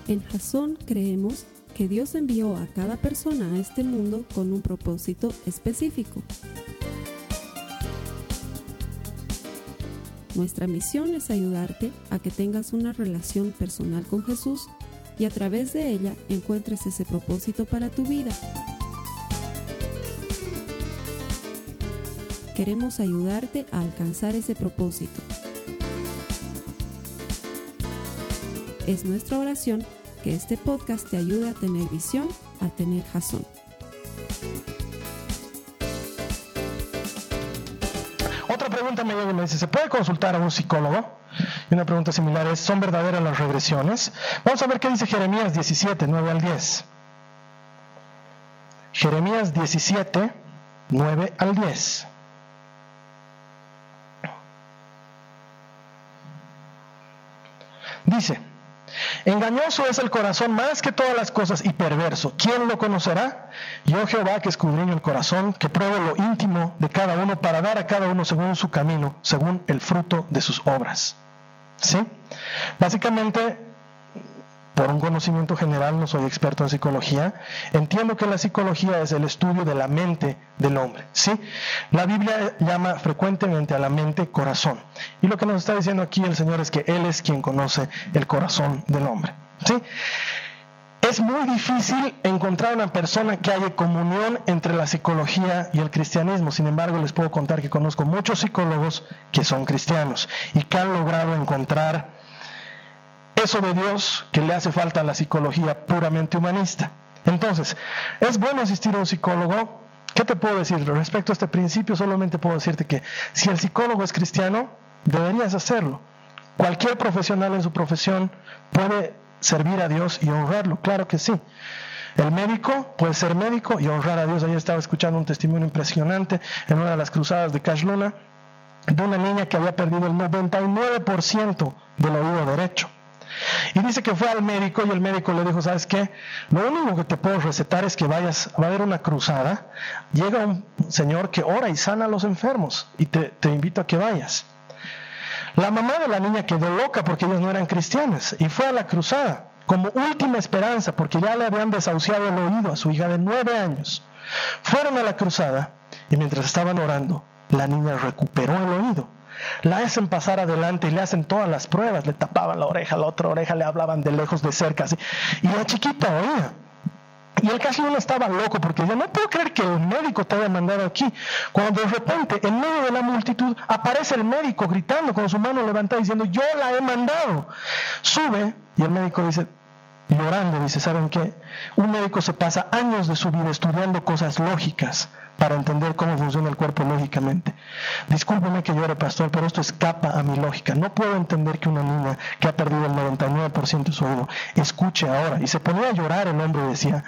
En Jasón creemos que Dios envió a cada persona a este mundo con un propósito específico. Nuestra misión es ayudarte a que tengas una relación personal con Jesús y a través de ella encuentres ese propósito para tu vida. Queremos ayudarte a alcanzar ese propósito. Es nuestra oración que este podcast te ayude a tener visión, a tener Jasón. Otra pregunta me llega y me dice, ¿se puede consultar a un psicólogo? Y una pregunta similar es, ¿son verdaderas las regresiones? Vamos a ver qué dice Jeremías 17, 9 al 10. Jeremías 17, 9 al 10. Dice, engañoso es el corazón más que todas las cosas y perverso. ¿Quién lo conocerá? Yo Jehová, que escudriño el corazón, que pruebo lo íntimo de cada uno para dar a cada uno según su camino, según el fruto de sus obras. ¿Sí? Básicamente, por un conocimiento general, no soy experto en psicología, entiendo que la psicología es el estudio de la mente del hombre, ¿sí? La Biblia llama frecuentemente a la mente corazón. Y lo que nos está diciendo aquí el Señor es que Él es quien conoce el corazón del hombre, ¿sí? Es muy difícil encontrar una persona que haya comunión entre la psicología y el cristianismo. Sin embargo, les puedo contar que conozco muchos psicólogos que son cristianos y que han logrado encontrar eso de Dios que le hace falta a la psicología puramente humanista. Entonces, ¿es bueno asistir a un psicólogo? ¿Qué te puedo decir? Respecto a este principio, solamente puedo decirte que si el psicólogo es cristiano, deberías hacerlo. Cualquier profesional en su profesión puede servir a Dios y honrarlo, claro que sí. El médico puede ser médico y honrar a Dios. Ayer estaba escuchando un testimonio impresionante en una de las cruzadas de Cash Luna de una niña que había perdido el 99% del oído derecho. Y dice que fue al médico y el médico le dijo, ¿sabes qué? Lo único que te puedo recetar es que vayas, va a haber una cruzada, llega un señor que ora y sana a los enfermos y te invito a que vayas. La mamá de la niña quedó loca porque ellos no eran cristianas y fue a la cruzada como última esperanza porque ya le habían desahuciado el oído a su hija de 9 años. Fueron a la cruzada y mientras estaban orando, la niña recuperó el oído. La hacen pasar adelante y le hacen todas las pruebas, le tapaban la oreja, la otra oreja, le hablaban de lejos, de cerca, así. Y la chiquita oía. Y el Cash Luna estaba loco porque yo no puedo creer que el médico te haya mandado aquí. Cuando de repente, en medio de la multitud, aparece el médico gritando con su mano levantada diciendo, yo la he mandado. Sube y el médico dice, llorando, dice, ¿saben qué? Un médico se pasa años de su vida estudiando cosas lógicas para entender cómo funciona el cuerpo lógicamente. Discúlpeme que llore, pastor, pero esto escapa a mi lógica. No puedo entender que una niña que ha perdido el 99% de su oído escuche ahora. Y se ponía a llorar el hombre y decía,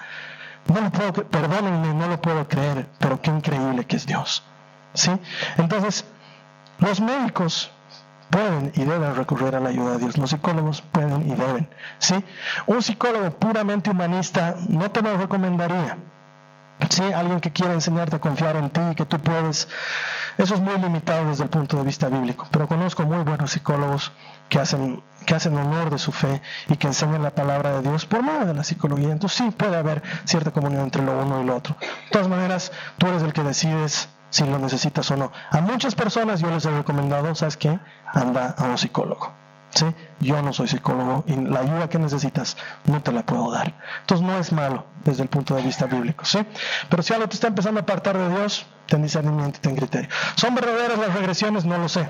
perdónenme, no lo puedo creer, pero qué increíble que es Dios. ¿Sí? Entonces, los médicos pueden y deben recurrir a la ayuda de Dios. Los psicólogos pueden y deben. ¿Sí? Un psicólogo puramente humanista no te lo recomendaría. Sí, alguien que quiera enseñarte a confiar en ti y que tú puedes, eso es muy limitado desde el punto de vista bíblico, pero conozco muy buenos psicólogos que hacen honor de su fe y que enseñan la palabra de Dios por medio de la psicología. Entonces sí puede haber cierta comunión entre lo uno y lo otro. De todas maneras, tú eres el que decides si lo necesitas o no. A muchas personas yo les he recomendado, ¿sabes qué? Anda a un psicólogo. ¿Sí? Yo no soy psicólogo y la ayuda que necesitas no te la puedo dar. Entonces no es malo desde el punto de vista bíblico, ¿sí? Pero si algo te está empezando a apartar de Dios, ten discernimiento y ten criterio. ¿Son verdaderas las regresiones? No lo sé.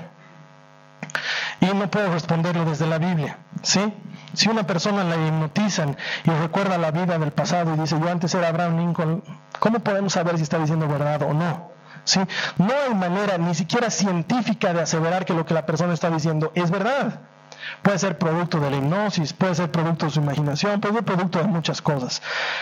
Y no puedo responderlo desde la Biblia, ¿sí? Si una persona la hipnotizan y recuerda la vida del pasado y dice, yo antes era Abraham Lincoln, ¿cómo podemos saber si está diciendo verdad o no? ¿Sí? No hay manera ni siquiera científica de aseverar que lo que la persona está diciendo es verdad. Puede ser producto de la hipnosis, puede ser producto de su imaginación, puede ser producto de muchas cosas.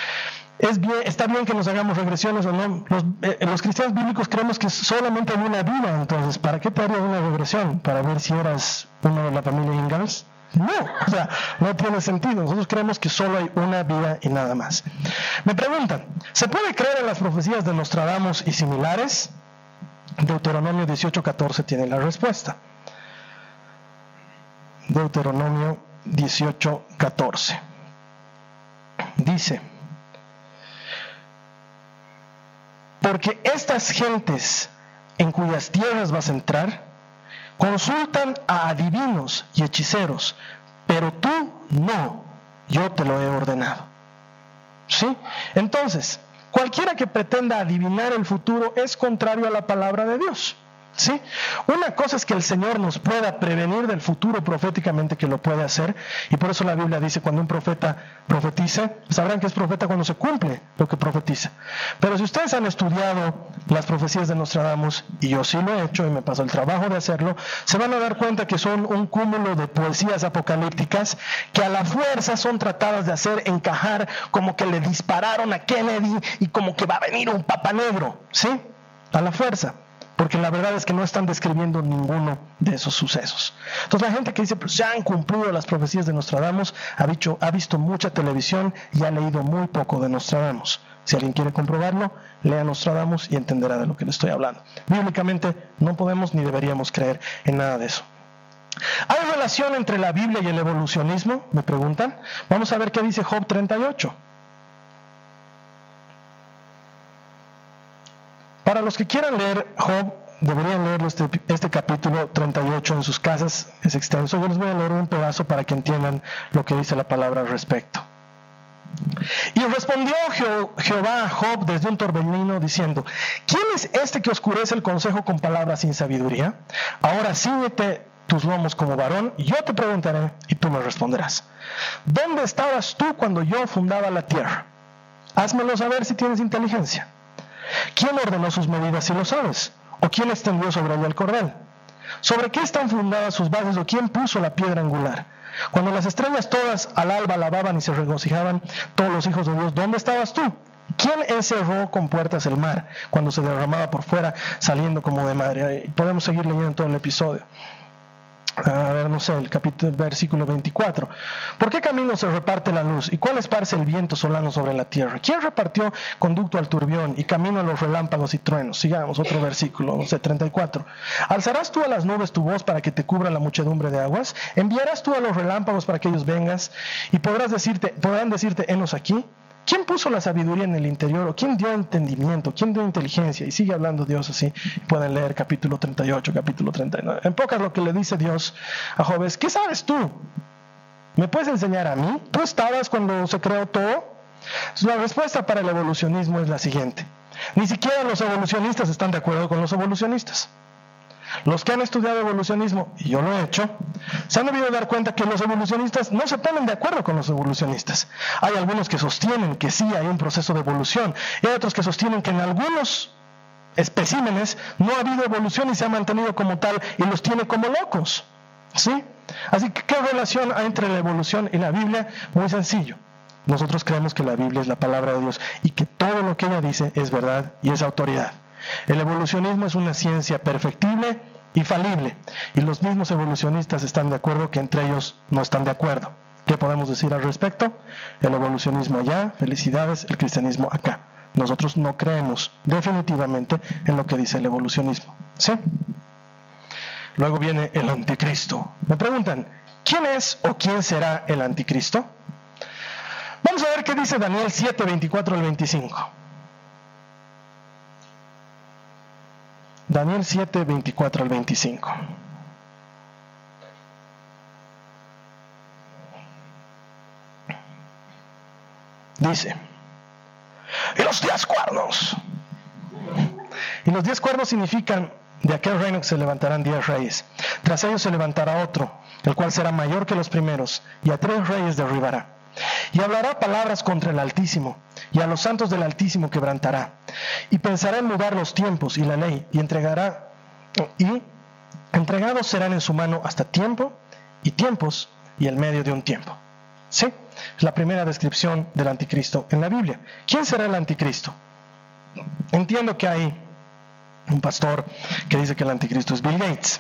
Está bien que nos hagamos regresiones o no. Los cristianos bíblicos creemos que solamente hay una vida, entonces, ¿para qué te harías una regresión? ¿Para ver si eras uno de la familia Ingalls? No, o sea, no tiene sentido. Nosotros creemos que solo hay una vida y nada más. Me preguntan, ¿se puede creer en las profecías de Nostradamus y similares? Deuteronomio 18:14 tiene la respuesta. Deuteronomio 18:14. dice: porque estas gentes en cuyas tierras vas a entrar, consultan a adivinos y hechiceros, pero tú no, yo te lo he ordenado. ¿Sí? Entonces, cualquiera que pretenda adivinar el futuro es contrario a la palabra de Dios. ¿Sí? Una cosa es que el Señor nos pueda prevenir del futuro proféticamente, que lo puede hacer, y por eso la Biblia dice: cuando un profeta profetice, sabrán que es profeta cuando se cumple lo que profetiza. Pero si ustedes han estudiado las profecías de Nostradamus, y yo sí lo he hecho y me pasó el trabajo de hacerlo, se van a dar cuenta que son un cúmulo de poesías apocalípticas que a la fuerza son tratadas de hacer encajar como que le dispararon a Kennedy y como que va a venir un papa negro, ¿sí? A la fuerza. Porque la verdad es que no están describiendo ninguno de esos sucesos. Entonces la gente que dice: pues ya han cumplido las profecías de Nostradamus, ha visto mucha televisión y ha leído muy poco de Nostradamus. Si alguien quiere comprobarlo, lea Nostradamus y entenderá de lo que le estoy hablando. Bíblicamente no podemos ni deberíamos creer en nada de eso. ¿Hay relación entre la Biblia y el evolucionismo?, me preguntan. Vamos a ver qué dice Job 38. Para los que quieran leer Job, deberían leer este capítulo 38 en sus casas, es extenso. Yo les voy a leer un pedazo para que entiendan lo que dice la palabra al respecto. Y respondió Jehová a Job desde un torbellino diciendo: ¿quién es este que oscurece el consejo con palabras sin sabiduría? Ahora cíñete tus lomos como varón, y yo te preguntaré y tú me responderás. ¿Dónde estabas tú cuando yo fundaba la tierra? Házmelo saber si tienes inteligencia. ¿Quién ordenó sus medidas, si lo sabes? ¿O quién extendió sobre ella el cordel? ¿Sobre qué están fundadas sus bases, o quién puso la piedra angular? Cuando las estrellas todas al alba alababan y se regocijaban todos los hijos de Dios, ¿dónde estabas tú? ¿Quién encerró con puertas el mar cuando se derramaba por fuera, saliendo como de madre? Podemos seguir leyendo todo el episodio. A ver, no sé, el versículo 24. ¿Por qué camino se reparte la luz? ¿Y cuál esparce el viento solano sobre la tierra? ¿Quién repartió conducto al turbión y camino a los relámpagos y truenos? Sigamos, otro versículo, no sé, 34. ¿Alzarás tú a las nubes tu voz para que te cubra la muchedumbre de aguas? ¿Enviarás tú a los relámpagos para que ellos vengas? Y podrán decirte, henos aquí. ¿Quién puso la sabiduría en el interior? ¿O quién dio entendimiento? ¿Quién dio inteligencia? Y sigue hablando Dios así. Pueden leer capítulo 38, capítulo 39. En pocas, lo que le dice Dios a Job es: ¿qué sabes tú? ¿Me puedes enseñar a mí? ¿Tú estabas cuando se creó todo? La respuesta para el evolucionismo es la siguiente: ni siquiera los evolucionistas están de acuerdo con los evolucionistas. Los que han estudiado evolucionismo, y yo lo he hecho, se han debido dar cuenta que los evolucionistas no se ponen de acuerdo con los evolucionistas. Hay algunos que sostienen que sí hay un proceso de evolución, y hay otros que sostienen que en algunos especímenes no ha habido evolución y se ha mantenido como tal, y los tiene como locos. ¿Sí? Así que, ¿qué relación hay entre la evolución y la Biblia? Muy sencillo. Nosotros creemos que la Biblia es la palabra de Dios y que todo lo que ella dice es verdad y es autoridad. El evolucionismo es una ciencia perfectible y falible, y los mismos evolucionistas están de acuerdo que entre ellos no están de acuerdo. ¿Qué podemos decir al respecto? El evolucionismo allá, felicidades, el cristianismo acá. Nosotros no creemos definitivamente en lo que dice el evolucionismo. ¿Sí? Luego viene el anticristo. Me preguntan: ¿quién es o quién será el anticristo? Vamos a ver qué dice Daniel 7, 24 al 25. Daniel 7, 24 al 25. Dice: y los 10 cuernos. Y los 10 cuernos significan: de aquel reino que se levantarán 10 reyes. Tras ellos se levantará otro, el cual será mayor que los primeros, y a 3 reyes derribará. Y hablará palabras contra el Altísimo, y a los santos del Altísimo quebrantará. Y pensará en mudar los tiempos y la ley, y entregados serán en su mano hasta tiempo y tiempos y el medio de un tiempo. ¿Sí? Es la primera descripción del anticristo en la Biblia. ¿Quién será el anticristo? Entiendo que hay un pastor que dice que el anticristo es Bill Gates.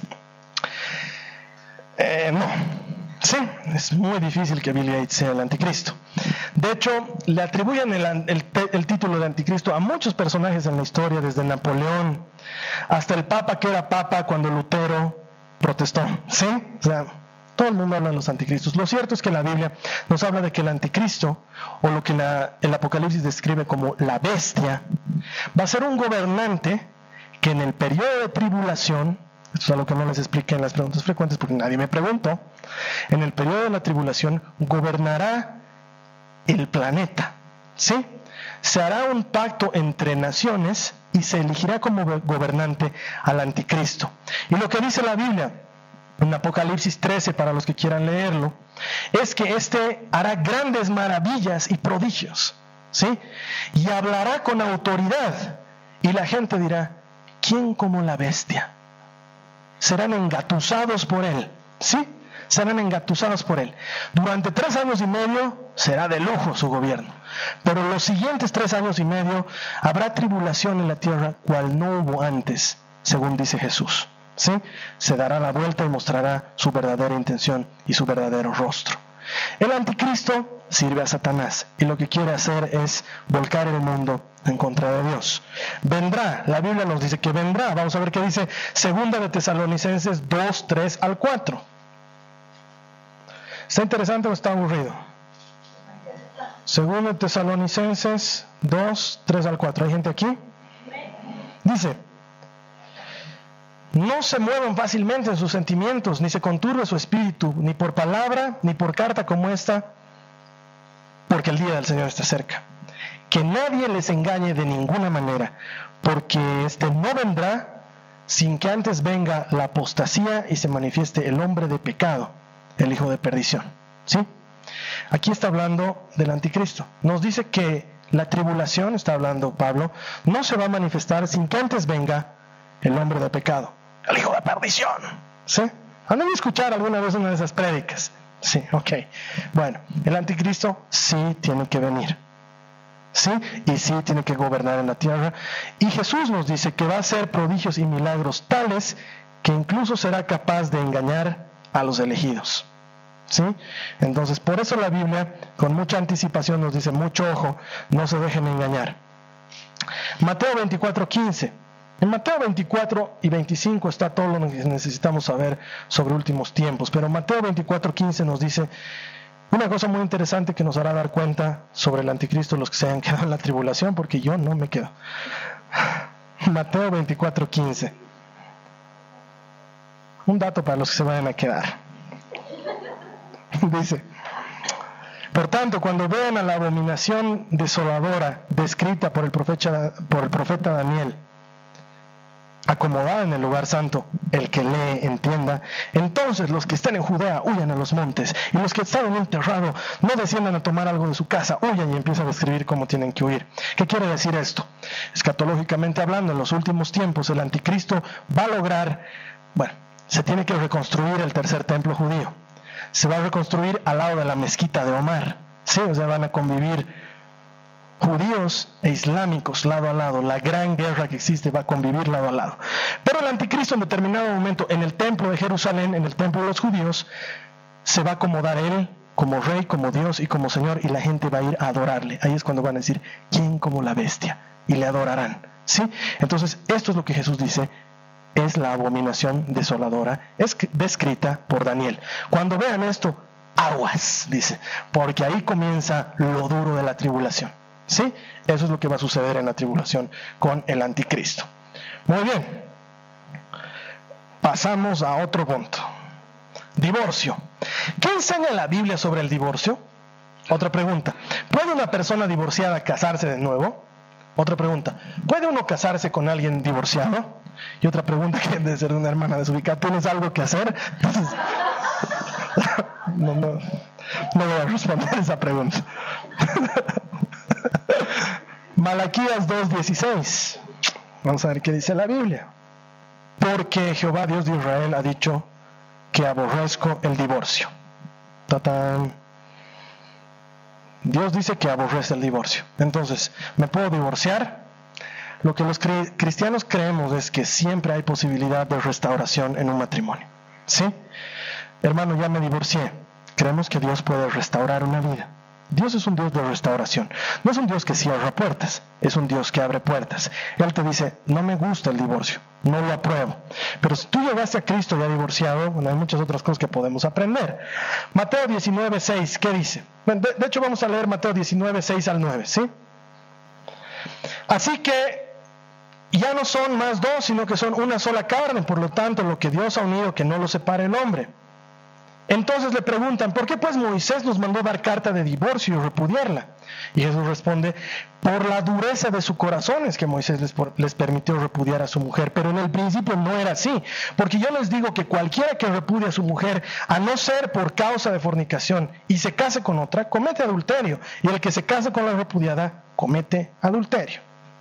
No. Sí, es muy difícil que Bill Gates sea el anticristo. De hecho, le atribuyen el título de anticristo a muchos personajes en la historia, desde Napoleón hasta el Papa que era Papa cuando Lutero protestó. ¿Sí? O sea, Todo el mundo habla de los anticristos. Lo cierto es que la Biblia nos habla de que el anticristo, o lo que el Apocalipsis describe como la bestia, va a ser un gobernante que en el periodo de tribulación, esto es algo que no les expliqué en las preguntas frecuentes porque nadie me preguntó, en el periodo de la tribulación gobernará el planeta, ¿sí? Se hará un pacto entre naciones y se elegirá como gobernante al anticristo. Y lo que dice la Biblia en Apocalipsis 13, para los que quieran leerlo, es que éste hará grandes maravillas y prodigios, ¿sí? Y hablará con autoridad, y la gente dirá, ¿quién como la bestia? Serán engatusados por él, ¿sí? Serán engatusados por él. Durante 3 años y medio será de lujo su gobierno, pero los siguientes 3 años y medio habrá tribulación en la tierra, cual no hubo antes, según dice Jesús, ¿sí? Se dará la vuelta y mostrará su verdadera intención y su verdadero rostro. El anticristo sirve a Satanás y lo que quiere hacer es volcar el mundo en contra de Dios. Vendrá, la Biblia nos dice que vendrá. Vamos a ver qué dice 2 de Tesalonicenses 2, 3 al 4. ¿Está interesante o está aburrido? 2 de Tesalonicenses 2, 3 al 4. ¿Hay gente aquí? Dice: no se muevan fácilmente en sus sentimientos, ni se conturbe su espíritu, ni por palabra, ni por carta como esta, porque el día del Señor está cerca. Que nadie les engañe de ninguna manera, porque no vendrá sin que antes venga la apostasía y se manifieste el hombre de pecado, el hijo de perdición. ¿Sí? Aquí está hablando del anticristo. Nos dice que la tribulación, está hablando Pablo, no se va a manifestar sin que antes venga el hombre de pecado, el hijo de perdición. ¿Sí? ¿Han oído escuchar alguna vez una de esas prédicas? Sí, ok. Bueno, el anticristo sí tiene que venir. ¿Sí? Y sí tiene que gobernar en la tierra. Y Jesús nos dice que va a hacer prodigios y milagros tales que incluso será capaz de engañar a los elegidos. ¿Sí? Entonces, por eso la Biblia, con mucha anticipación, nos dice, mucho ojo, no se dejen engañar. Mateo 24:15. En Mateo 24 y 25 está todo lo que necesitamos saber sobre últimos tiempos, pero Mateo 24:15 nos dice una cosa muy interesante que nos hará dar cuenta sobre el anticristo, los que se hayan quedado en la tribulación, porque yo no me quedo. Mateo 24:15. Un dato para los que se vayan a quedar. Dice: por tanto, cuando vean a la abominación desoladora descrita por el profeta Daniel, acomodada en el lugar santo, el que lee entienda, entonces los que estén en Judea huyan a los montes, y los que están en el terrado no desciendan a tomar algo de su casa, huyan, y empieza a describir cómo tienen que huir. ¿Qué quiere decir esto? Escatológicamente hablando, en los últimos tiempos el anticristo va a lograr, se tiene que reconstruir el tercer templo judío. Se va a reconstruir al lado de la mezquita de Omar. Sí, o sea, van a convivir judíos e islámicos lado a lado. La gran guerra que existe va a convivir lado a lado. Pero el anticristo en determinado momento en el templo de Jerusalén, en el templo de los judíos, se va a acomodar él como rey, como Dios y como Señor, y la gente va a ir a adorarle. Ahí es cuando van a decir, ¿quién como la bestia? Y le adorarán. ¿Sí? Entonces, esto es lo que Jesús dice, es la abominación desoladora, es descrita por Daniel. Cuando vean esto, aguas, dice, porque ahí comienza lo duro de la tribulación. ¿Sí? Eso es lo que va a suceder en la tribulación con el anticristo. Muy bien. Pasamos a otro punto. Divorcio. ¿Qué enseña la Biblia sobre el divorcio? Otra pregunta. ¿Puede una persona divorciada casarse de nuevo? Otra pregunta. ¿Puede uno casarse con alguien divorciado? Y otra pregunta que debe ser de una hermana desubicada. ¿Tienes algo que hacer? Entonces, no voy a responder esa pregunta. Malaquías 2:16. Vamos a ver qué dice la Biblia. Porque Jehová Dios de Israel ha dicho que aborrezco el divorcio. ¡Tatán! Dios dice que aborrece el divorcio. Entonces, ¿me puedo divorciar? Lo que los cristianos creemos es que siempre hay posibilidad de restauración en un matrimonio. ¿Sí? Hermano, ya me divorcié. Creemos que Dios puede restaurar una vida. Dios es un Dios de restauración. No es un Dios que cierra puertas, es un Dios que abre puertas. Él te dice, no me gusta el divorcio, no lo apruebo. Pero si tú llegaste a Cristo ya divorciado, bueno, hay muchas otras cosas que podemos aprender. Mateo 19:6, ¿qué dice? Bueno, de hecho vamos a leer Mateo 19:6 al 9, ¿sí? Así que ya no son más dos, sino que son una sola carne. Por lo tanto, lo que Dios ha unido, que no lo separe el hombre. Entonces le preguntan, ¿por qué pues Moisés nos mandó dar carta de divorcio y repudiarla? Y Jesús responde, por la dureza de su corazón es que Moisés les permitió repudiar a su mujer, pero en el principio no era así, porque yo les digo que cualquiera que repudie a su mujer, a no ser por causa de fornicación, y se case con otra, comete adulterio, y el que se casa con la repudiada, comete adulterio.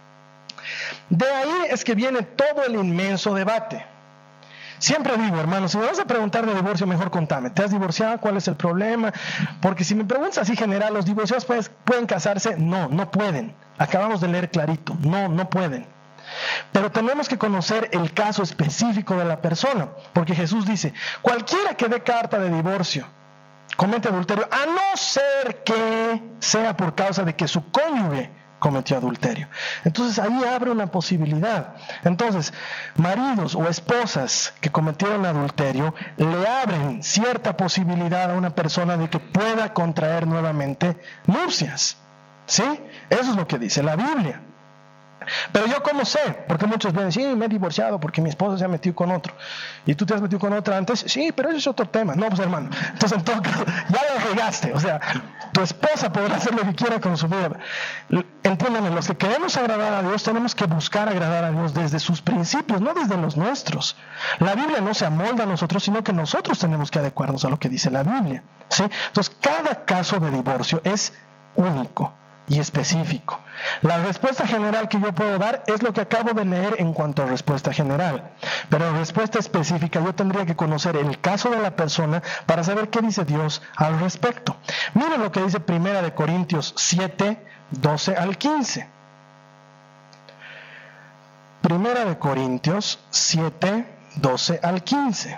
De ahí es que viene todo el inmenso debate. Siempre digo, hermano, si me vas a preguntar de divorcio, mejor contame. ¿Te has divorciado? ¿Cuál es el problema? Porque si me preguntas así general, ¿los divorciados pueden casarse? No, no pueden. Acabamos de leer clarito. No, no pueden. Pero tenemos que conocer el caso específico de la persona. Porque Jesús dice, cualquiera que dé carta de divorcio comete adulterio, a no ser que sea por causa de que su cónyuge cometió adulterio. Entonces ahí abre una posibilidad. Entonces, maridos o esposas que cometieron adulterio le abren cierta posibilidad a una persona de que pueda contraer nuevamente nupcias. ¿Sí? Eso es lo que dice la Biblia. Pero yo ¿cómo sé? Porque muchos ven, sí, me he divorciado porque mi esposa se ha metido con otro. ¿Y tú te has metido con otra antes? Sí, pero eso es otro tema. No, pues hermano, entonces en todo caso, ya lo regaste. O sea, tu esposa podrá hacer lo que quiera con su vida. Entiéndanme, los que queremos agradar a Dios, tenemos que buscar agradar a Dios desde sus principios, no desde los nuestros. La Biblia no se amolda a nosotros, sino que nosotros tenemos que adecuarnos a lo que dice la Biblia. ¿Sí? Entonces, cada caso de divorcio es único y específico. La respuesta general que yo puedo dar es lo que acabo de leer en cuanto a respuesta general, pero en respuesta específica yo tendría que conocer el caso de la persona para saber qué dice Dios al respecto. Miren lo que dice 1 Corintios 7, 12 al 15. 1 Corintios 7, 12 al 15.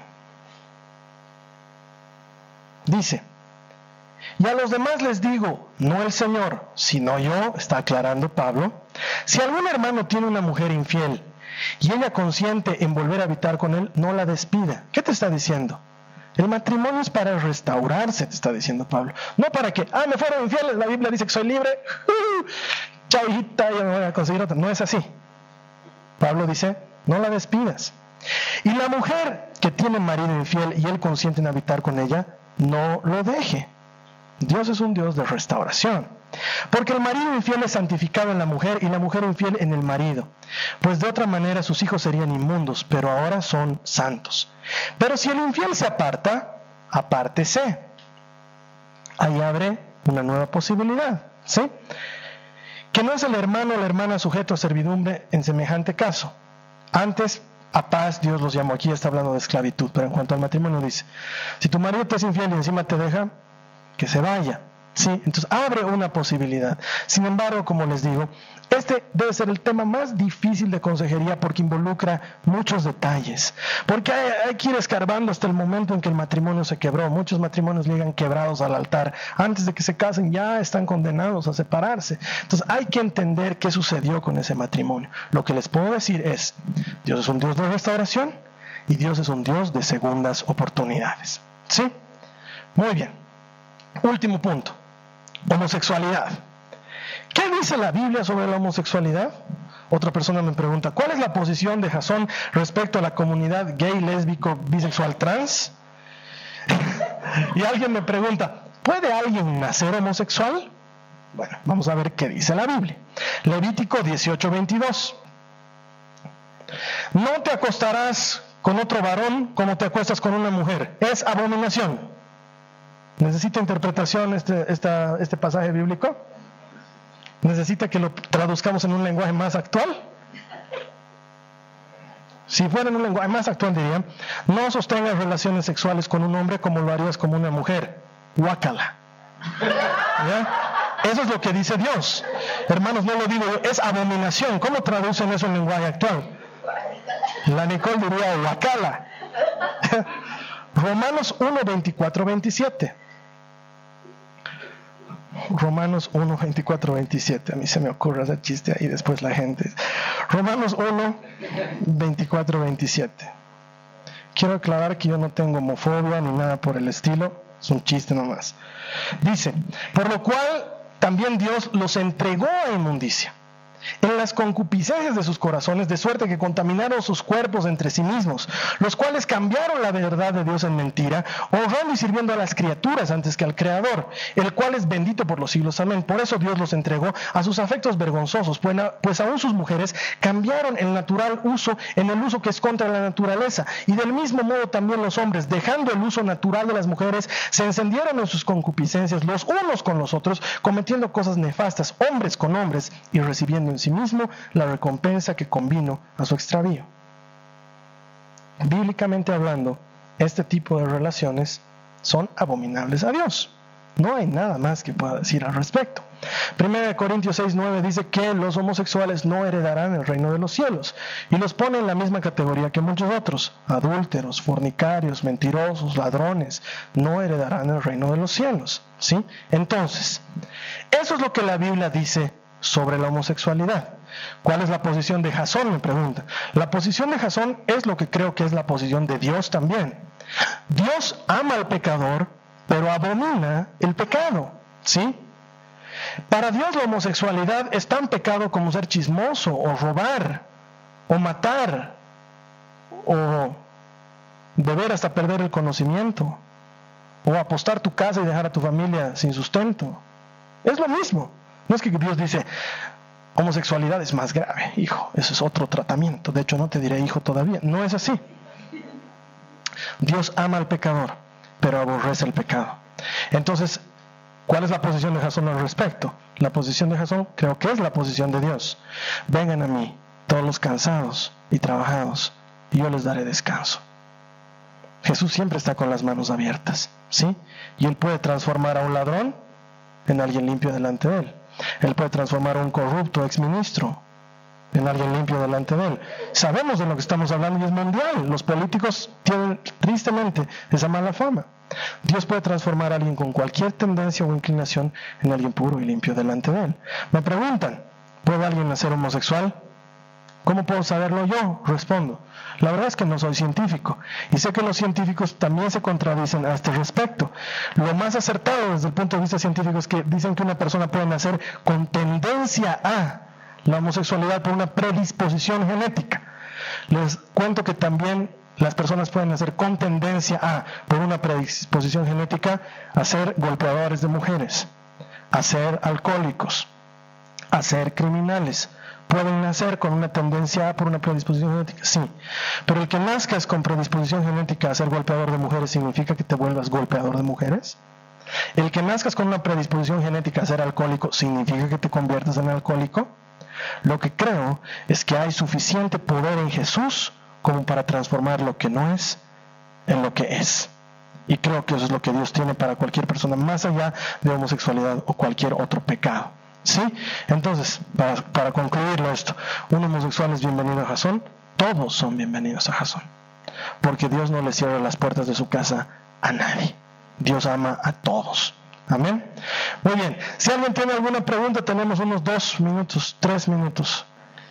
Dice, y a los demás les digo, no el Señor, sino yo, está aclarando Pablo, si algún hermano tiene una mujer infiel y ella consiente en volver a habitar con él, no la despida. ¿Qué te está diciendo? El matrimonio es para restaurarse, te está diciendo Pablo. No para que, me fueron infieles, la Biblia dice que soy libre, chao hijita, ya me voy a conseguir otra. No es así. Pablo dice, no la despidas. Y la mujer que tiene marido infiel y él consiente en habitar con ella, no lo deje. Dios es un Dios de restauración, porque el marido infiel es santificado en la mujer y la mujer infiel en el marido, pues de otra manera sus hijos serían inmundos, pero ahora son santos. Pero si el infiel se aparta, apártese. Ahí abre una nueva posibilidad, ¿sí? Que no es el hermano o la hermana sujeto a servidumbre en semejante caso. Antes, a paz Dios los llamó. Aquí está hablando de esclavitud, pero en cuanto al matrimonio dice, si tu marido te es infiel y encima te deja, que se vaya, ¿sí? Entonces abre una posibilidad. Sin embargo, como les digo, este debe ser el tema más difícil de consejería porque involucra muchos detalles, porque hay que ir escarbando hasta el momento en que el matrimonio se quebró. Muchos matrimonios llegan quebrados al altar, antes de que se casen ya están condenados a separarse. Entonces hay que entender qué sucedió con ese matrimonio. Lo que les puedo decir es, Dios es un Dios de restauración y Dios es un Dios de segundas oportunidades, ¿sí? Muy bien. Último punto, homosexualidad. ¿Qué dice la Biblia sobre la homosexualidad? Otra persona me pregunta, ¿cuál es la posición de Jasón respecto a la comunidad gay, lésbico, bisexual, trans? Y alguien me pregunta, ¿puede alguien nacer homosexual? Bueno, vamos a ver qué dice la Biblia. Levítico 18:22. No te acostarás con otro varón como te acuestas con una mujer. Es abominación. ¿Necesita interpretación este pasaje bíblico? ¿Necesita que lo traduzcamos en un lenguaje más actual? Si fuera en un lenguaje más actual diría, no sostengas relaciones sexuales con un hombre como lo harías con una mujer. Guácala. ¿Ya? Eso es lo que dice Dios. Hermanos, no lo digo yo, es abominación. ¿Cómo traducen eso en lenguaje actual? La Nicole diría guácala. Romanos 1, 24, 27. Romanos 1, 24, 27. A mí se me ocurre hacer chiste ahí después la gente. Romanos 1, 24, 27. Quiero aclarar que yo no tengo homofobia ni nada por el estilo. Es un chiste nomás. Dice, por lo cual también Dios los entregó a inmundicia en las concupiscencias de sus corazones, de suerte que contaminaron sus cuerpos entre sí mismos, los cuales cambiaron la verdad de Dios en mentira, honrando y sirviendo a las criaturas antes que al Creador, el cual es bendito por los siglos. Amén. Por eso Dios los entregó a sus afectos vergonzosos, pues aún sus mujeres cambiaron el natural uso en el uso que es contra la naturaleza, y del mismo modo también los hombres, dejando el uso natural de las mujeres, se encendieron en sus concupiscencias los unos con los otros, cometiendo cosas nefastas, hombres con hombres, y recibiendo en sí mismo la recompensa que convino a su extravío. Bíblicamente hablando, este tipo de relaciones son abominables a Dios. No hay nada más que pueda decir al respecto. 1 Corintios 6:9 dice que los homosexuales no heredarán el reino de los cielos, y los pone en la misma categoría que muchos otros: adúlteros, fornicarios, mentirosos, ladrones, no heredarán el reino de los cielos. ¿Sí? Entonces, eso es lo que la Biblia dice sobre la homosexualidad. ¿Cuál es la posición de Jasón? Me pregunta. La posición de Jasón es lo que creo que es la posición de Dios también. Dios ama al pecador, pero abomina el pecado. ¿Sí? Para Dios la homosexualidad es tan pecado como ser chismoso, o robar, o matar, o beber hasta perder el conocimiento, o apostar tu casa y dejar a tu familia sin sustento. Es lo mismo. No es que Dios dice, homosexualidad es más grave, hijo, eso es otro tratamiento. De hecho, no te diré hijo todavía. No es así. Dios ama al pecador, pero aborrece el pecado. Entonces, ¿cuál es la posición de Jasón al respecto? La posición de Jasón creo que es la posición de Dios. Vengan a mí, todos los cansados y trabajados, y yo les daré descanso. Jesús siempre está con las manos abiertas, ¿sí? Y Él puede transformar a un ladrón en alguien limpio delante de Él. Él puede transformar a un corrupto exministro en alguien limpio delante de Él. Sabemos de lo que estamos hablando y es mundial. Los políticos tienen tristemente esa mala fama. Dios puede transformar a alguien con cualquier tendencia o inclinación en alguien puro y limpio delante de Él. Me preguntan, ¿puede alguien nacer homosexual? ¿Cómo puedo saberlo yo? Respondo, la verdad es que no soy científico, y sé que los científicos también se contradicen a este respecto. Lo más acertado desde el punto de vista científico es que dicen que una persona puede nacer con tendencia a la homosexualidad por una predisposición genética. Les cuento que también las personas pueden nacer con tendencia a, por una predisposición genética, a ser golpeadores de mujeres, a ser alcohólicos, a ser criminales. ¿Pueden nacer con una tendencia A por una predisposición genética? Sí. Pero el que nazcas con predisposición genética a ser golpeador de mujeres, ¿significa que te vuelvas golpeador de mujeres? El que nazcas con una predisposición genética a ser alcohólico, ¿significa que te conviertas en alcohólico? Lo que creo es que hay suficiente poder en Jesús como para transformar lo que no es en lo que es. Y creo que eso es lo que Dios tiene para cualquier persona, más allá de homosexualidad o cualquier otro pecado. ¿Sí? Entonces, para concluirlo esto, un homosexual es bienvenido a Jasón, todos son bienvenidos a Jasón, porque Dios no le cierra las puertas de su casa a nadie. Dios ama a todos. Amén. Muy bien, si alguien tiene alguna pregunta, tenemos unos 2 minutos, 3 minutos.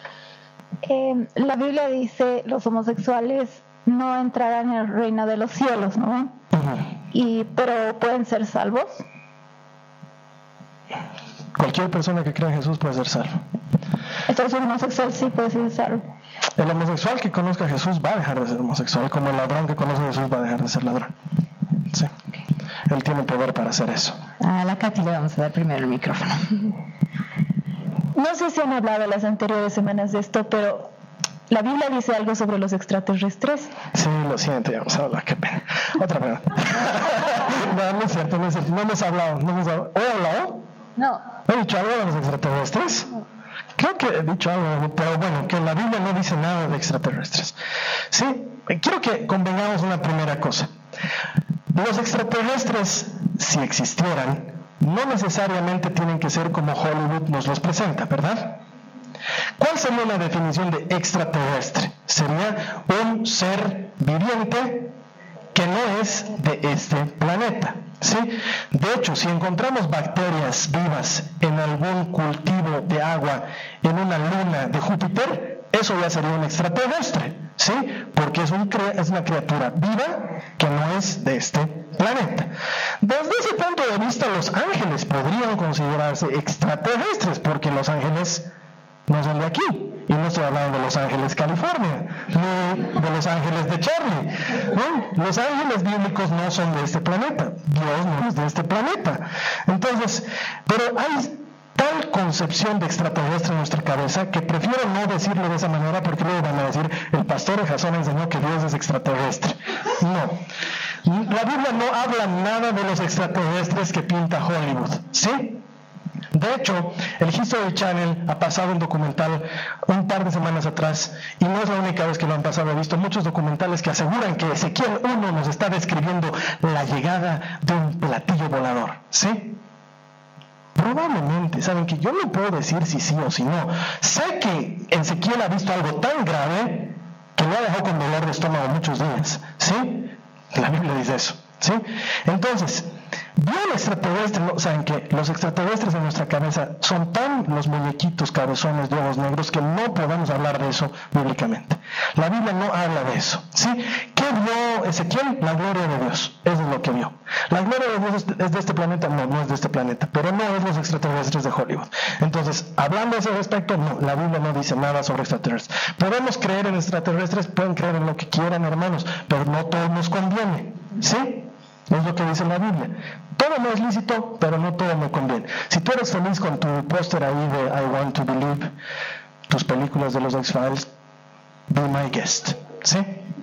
La Biblia dice, los homosexuales no entrarán en el reino de los cielos, ¿no? Pero ¿pueden ser salvos? Cualquier persona que crea en Jesús puede ser salvo. Entonces un homosexual sí puede ser salvo. El homosexual que conozca a Jesús va a dejar de ser homosexual, como el ladrón que conoce a Jesús va a dejar de ser ladrón. Sí. Él tiene poder para hacer eso. A la Katy le vamos a dar primero el micrófono. No sé si han hablado las anteriores semanas de esto, pero la Biblia dice algo sobre los extraterrestres. Sí, lo siento, ya vamos a hablar, qué pena. Otra pregunta. No es cierto, no es cierto. No hemos hablado. ¿He hablado? No. ¿He dicho algo de los extraterrestres? Creo que he dicho algo, pero bueno, que la Biblia no dice nada de extraterrestres. Sí, quiero que convengamos una primera cosa. Los extraterrestres, si existieran, no necesariamente tienen que ser como Hollywood nos los presenta, ¿verdad? ¿Cuál sería una definición de extraterrestre? Sería un ser viviente que no es de este planeta. ¿sí? De hecho, si encontramos bacterias vivas en algún cultivo de agua, en una luna de Júpiter, eso ya sería un extraterrestre, ¿sí? Porque es una criatura viva que no es de este planeta. Desde ese punto de vista, los ángeles podrían considerarse extraterrestres, porque los ángeles no son de aquí. Y no estoy hablando de Los Ángeles, California, ni de Los Ángeles de Charlie, ¿no? Los ángeles bíblicos no son de este planeta. Dios no es de este planeta. Entonces, pero hay tal concepción de extraterrestre en nuestra cabeza que prefiero no decirlo de esa manera, porque luego van a decir, el pastor de Jasón enseñó que Dios es extraterrestre. No. La Biblia no habla nada de los extraterrestres que pinta Hollywood, ¿sí? De hecho, el History Channel ha pasado un documental un par de semanas atrás, y no es la única vez que lo han pasado. He visto muchos documentales que aseguran que Ezequiel 1 nos está describiendo la llegada de un platillo volador, ¿sí? Probablemente, saben que yo no puedo decir si sí o si no. Sé que Ezequiel ha visto algo tan grave que lo ha dejado con dolor de estómago muchos días, ¿sí? La Biblia dice eso, ¿sí? Entonces, vio el extraterrestre, ¿no? Saben que los extraterrestres en nuestra cabeza son tan los muñequitos cabezones de ojos negros que no podemos hablar de eso bíblicamente. La Biblia no habla de eso, ¿sí? ¿Qué vio Ezequiel? La gloria de Dios. Eso es lo que vio. ¿La gloria de Dios es de este planeta? No, no es de este planeta, pero no es los extraterrestres de Hollywood. Entonces, hablando a ese respecto, no, la Biblia no dice nada sobre extraterrestres. Podemos creer en extraterrestres, pueden creer en lo que quieran, hermanos, pero no todo nos conviene, ¿sí? Es lo que dice la Biblia. Todo me es lícito, pero no todo me conviene. Si tú eres feliz con tu póster ahí de I Want to Believe, tus películas de los X-Files, be my guest, ¿sí?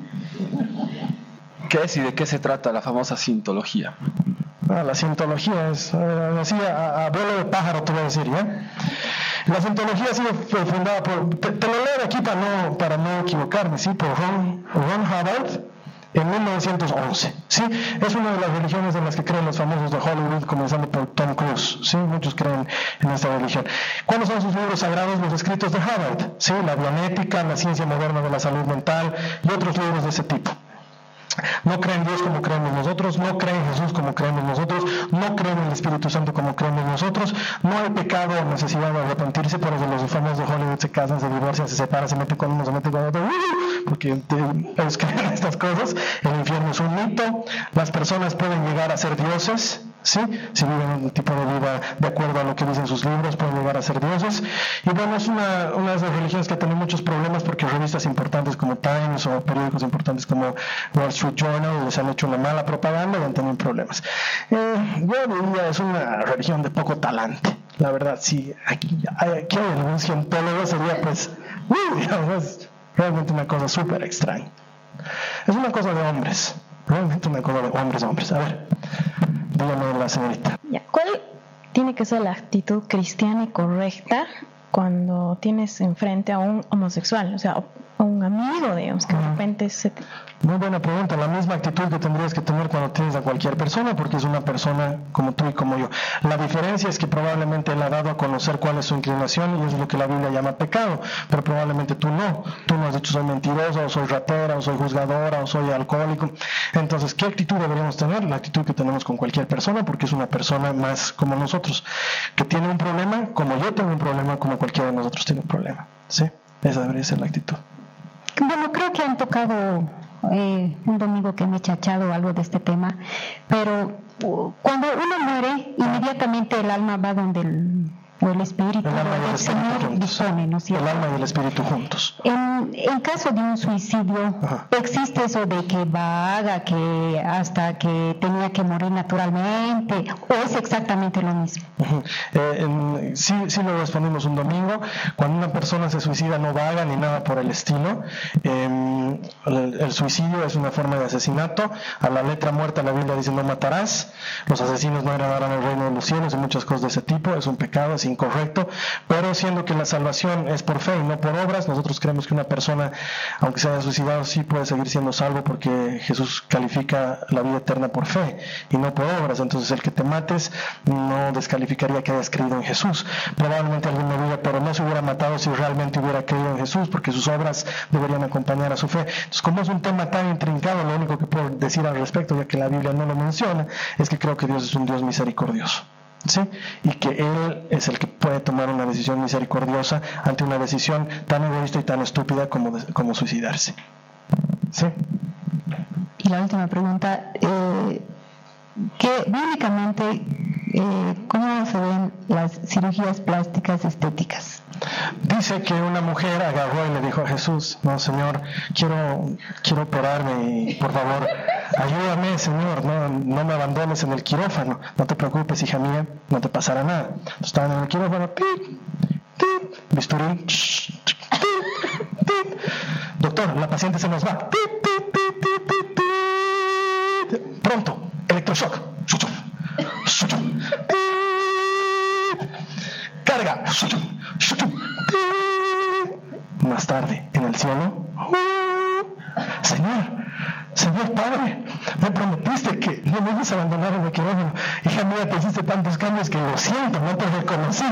¿Qué es y de qué se trata la famosa cientología? La cientología es así a vuelo de pájaro, te voy a decir, ¿ya? La cientología ha sido fundada por, te lo leo aquí para no equivocarme, ¿sí? Por Ron Hubbard en 1911, ¿sí? Es una de las religiones en las que creen los famosos de Hollywood, comenzando por Tom Cruise, ¿sí? Muchos creen en esta religión. ¿Cuáles son sus libros sagrados? Los escritos de Hubbard, ¿sí? La bionética, la ciencia moderna de la salud mental y otros libros de ese tipo. No creen en Dios como creemos nosotros, no creen en Jesús como creemos nosotros, no creen en el Espíritu Santo como creemos nosotros, no hay pecado o necesidad de arrepentirse. Por eso los famosos de Hollywood se casan, se divorcian, se separan, se meten con uno, se meten con otro, porque ellos creen estas cosas. El infierno es un mito. Las personas pueden llegar a ser dioses, ¿sí? Si viven un tipo de vida de acuerdo a lo que dicen sus libros, pueden llegar a ser dioses. Y bueno, es una de las religiones que tiene muchos problemas, porque revistas importantes como Times o periódicos importantes como Wall Street Journal les han hecho una mala propaganda y han tenido problemas. Yo diría es una religión de poco talante, la verdad. Si aquí hay algún cientólogo, sería pues es realmente una cosa súper extraña. Es una cosa de hombres, realmente una cosa de hombres. A ver, dígame la señorita. ¿Cuál tiene que ser la actitud cristiana y correcta cuando tienes enfrente a un homosexual, o sea, a un amigo, digamos, que de repente se... Muy buena pregunta. La misma actitud que tendrías que tener cuando tienes a cualquier persona, porque es una persona como tú y como yo. La diferencia es que probablemente él ha dado a conocer cuál es su inclinación, y eso es lo que la Biblia llama pecado, pero probablemente tú no. Tú no has dicho soy mentirosa, o soy ratera, o soy juzgadora, o soy alcohólico. Entonces, ¿qué actitud deberíamos tener? La actitud que tenemos con cualquier persona, porque es una persona más como nosotros, que tiene un problema, como yo tengo un problema, como cualquiera de nosotros tiene un problema, ¿sí? Esa debería ser la actitud. Bueno, creo que han tocado un domingo que me he chachado algo de este tema, pero cuando uno muere, inmediatamente el alma va donde el espíritu del Señor dispone, ¿no es cierto? El alma y el espíritu juntos. En caso de un suicidio, ¿existe eso de que vaga, que hasta que tenía que morir naturalmente, o es exactamente lo mismo? Sí lo respondimos un domingo. Cuando una persona se suicida no vaga ni nada por el estilo. El suicidio es una forma de asesinato. A la letra muerta la Biblia dice no matarás. Los asesinos no heredarán el reino de los cielos y muchas cosas de ese tipo. Es un pecado, es incorrecto, pero siendo que la salvación es por fe y no por obras, nosotros creemos que una persona, aunque se haya suicidado, sí puede seguir siendo salvo, porque Jesús califica la vida eterna por fe y no por obras. Entonces el que te mates no descalificaría que hayas creído en Jesús. Probablemente alguien me diga, pero no se hubiera matado si realmente hubiera creído en Jesús, porque sus obras deberían acompañar a su fe. Entonces, como es un tema tan intrincado, lo único que puedo decir al respecto, ya que la Biblia no lo menciona, es que creo que Dios es un Dios misericordioso, ¿sí? Y que Él es el que puede tomar una decisión misericordiosa ante una decisión tan egoísta y tan estúpida como suicidarse. ¿Sí? Y la última pregunta, que bíblicamente, ¿cómo se ven las cirugías plásticas estéticas? Dice que una mujer agarró y le dijo a Jesús: no, Señor, quiero operarme y por favor ayúdame, Señor, no me abandones en el quirófano, no te preocupes, hija mía, no te pasará nada. Estaban en el quirófano, bisturí, doctor, la paciente se nos va, pronto, electroshock, carga. Más tarde, en el cielo, Señor Padre, me prometiste que no me ibas a abandonar en el quirófano. Hija mía, te hiciste tantos cambios que lo siento, no te reconocí.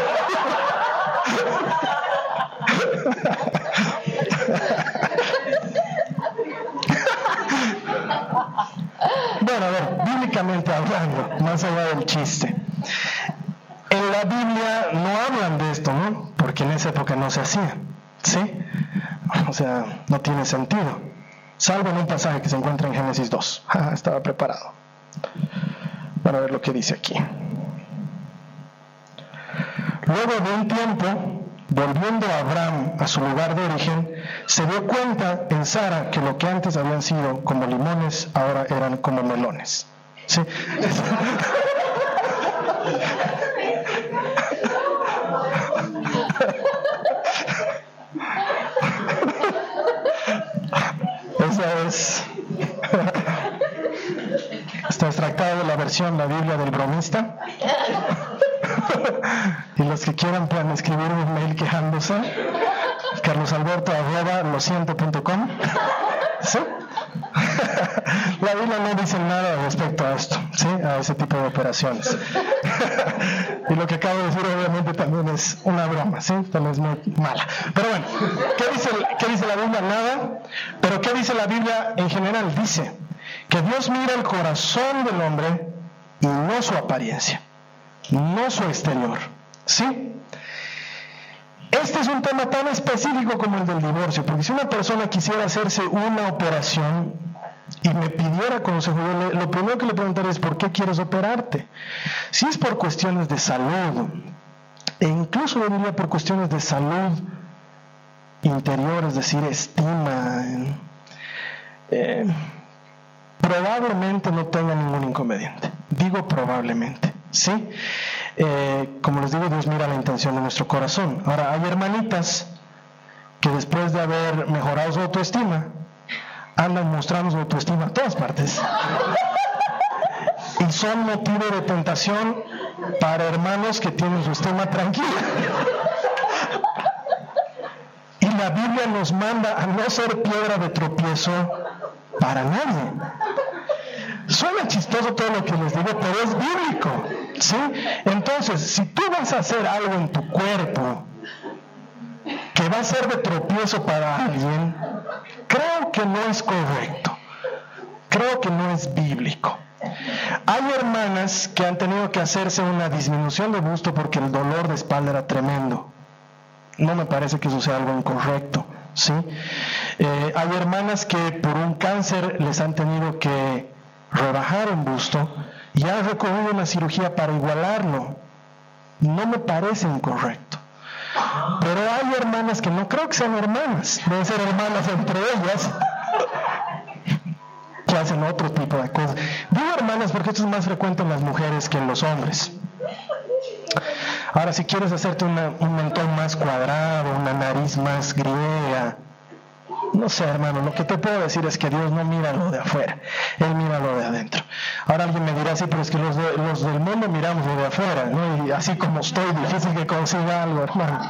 Bueno, a ver, bíblicamente hablando, más allá del chiste, en la Biblia no hablan de esto, ¿no? Porque en esa época no se hacía, ¿sí? O sea, no tiene sentido, salvo en un pasaje que se encuentra en Génesis 2. Estaba preparado. Van a ver lo que dice aquí. Luego de un tiempo, volviendo a Abraham a su lugar de origen, se dio cuenta en Sara que lo que antes habían sido como limones, ahora eran como melones. ¿Sí? Está extractado de la versión La Biblia del bromista. Y los que quieran pueden escribir un mail quejándose. carlosalberto@losiento.com. ¿Sí? La Biblia no dice nada respecto a esto, ¿sí? A ese tipo de operaciones. Y lo que acabo de decir obviamente también es una broma, ¿sí? También es muy mala. Pero bueno, ¿qué dice la Biblia? Nada. Pero ¿qué dice la Biblia en general? Dice que Dios mira el corazón del hombre y no su apariencia, no su exterior, ¿sí? Este es un tema tan específico como el del divorcio, porque si una persona quisiera hacerse una operación y me pidiera consejo, lo primero que le preguntaría es: ¿por qué quieres operarte? Si es por cuestiones de salud, e incluso yo diría por cuestiones de salud interior, es decir, estima, probablemente no tenga ningún inconveniente. Digo probablemente, ¿sí? Como les digo, Dios mira la intención de nuestro corazón. Ahora, hay hermanitas que después de haber mejorado su autoestima andan mostrando su autoestima a todas partes y son motivo de tentación para hermanos que tienen su estima tranquila. Y la Biblia nos manda a no ser piedra de tropiezo para nadie. Suena chistoso todo lo que les digo, pero es bíblico, ¿sí? Entonces, si tú vas a hacer algo en tu cuerpo que va a ser de tropiezo para alguien, creo que no es correcto, creo que no es bíblico. Hay hermanas que han tenido que hacerse una disminución de busto porque el dolor de espalda era tremendo. No me parece que eso sea algo incorrecto, ¿sí? Hay hermanas que por un cáncer les han tenido que rebajar un busto y han recurrido a una cirugía para igualarlo. No me parece incorrecto. Pero hay hermanas que no creo que sean hermanas, deben ser hermanas entre ellas, que hacen otro tipo de cosas. Digo hermanas porque esto es más frecuente en las mujeres que en los hombres. Ahora, si quieres hacerte un mentón más cuadrado, una nariz más griega, no sé, hermano, lo que te puedo decir es que Dios no mira lo de afuera, Él mira lo de adentro. Ahora alguien me dirá: sí, pero es que los del mundo miramos lo de afuera, ¿no? Y así como estoy, difícil que consiga algo, hermano.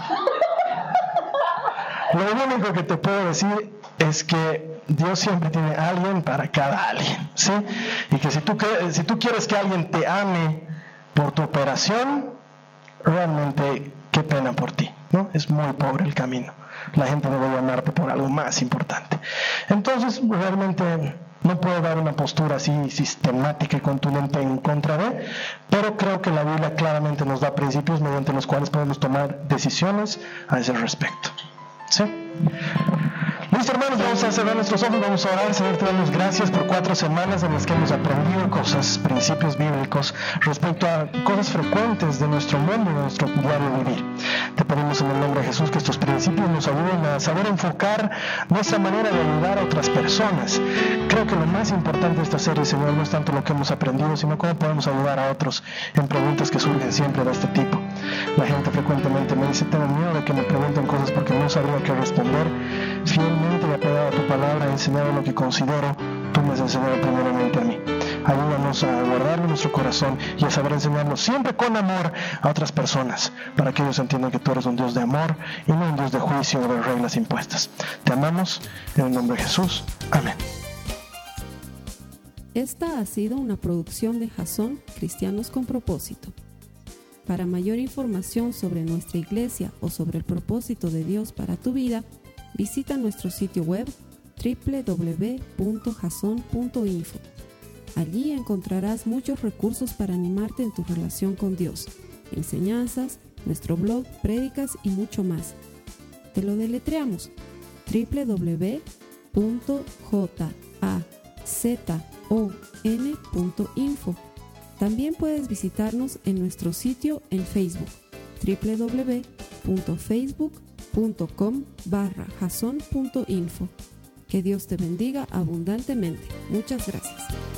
Lo único que te puedo decir es que Dios siempre tiene alguien para cada alguien, ¿sí? Y que si tú quieres que alguien te ame por tu operación, realmente qué pena por ti, ¿no? Es muy pobre el camino. La gente debe llamarte por algo más importante. Entonces, realmente no puedo dar una postura así sistemática y contundente en contra de, pero creo que la Biblia claramente nos da principios mediante los cuales podemos tomar decisiones a ese respecto. ¿Sí? Listo, hermanos, vamos a cerrar nuestros ojos, vamos a orar. Señor, te damos gracias por 4 semanas en las que hemos aprendido cosas, principios bíblicos respecto a cosas frecuentes de nuestro mundo, de nuestro diario vivir. Te pedimos en el nombre de Jesús que estos principios nos ayuden a saber enfocar nuestra manera de ayudar a otras personas. Creo que lo más importante de esta serie, Señor, no es tanto lo que hemos aprendido, sino cómo podemos ayudar a otros en preguntas que surgen siempre de este tipo. La gente frecuentemente me dice, tengo miedo de que me pregunten cosas porque no sabría qué responder. Fielmente he apegado a tu palabra, he enseñado lo que considero, tú me has enseñado primeramente a mí. Ayúdanos a guardarlo en nuestro corazón y a saber enseñarlo siempre con amor a otras personas, para que ellos entiendan que tú eres un Dios de amor y no un Dios de juicio o de reglas impuestas. Te amamos en el nombre de Jesús. Amén. Esta ha sido una producción de Jasón Cristianos con Propósito. Para mayor información sobre nuestra iglesia o sobre el propósito de Dios para tu vida, visita nuestro sitio web www.jason.info. Allí encontrarás muchos recursos para animarte en tu relación con Dios, enseñanzas, nuestro blog, prédicas y mucho más. Te lo deletreamos: www.jazon.info. También puedes visitarnos en nuestro sitio en Facebook, www.facebook.com/jason.info. Que Dios te bendiga abundantemente. Muchas gracias.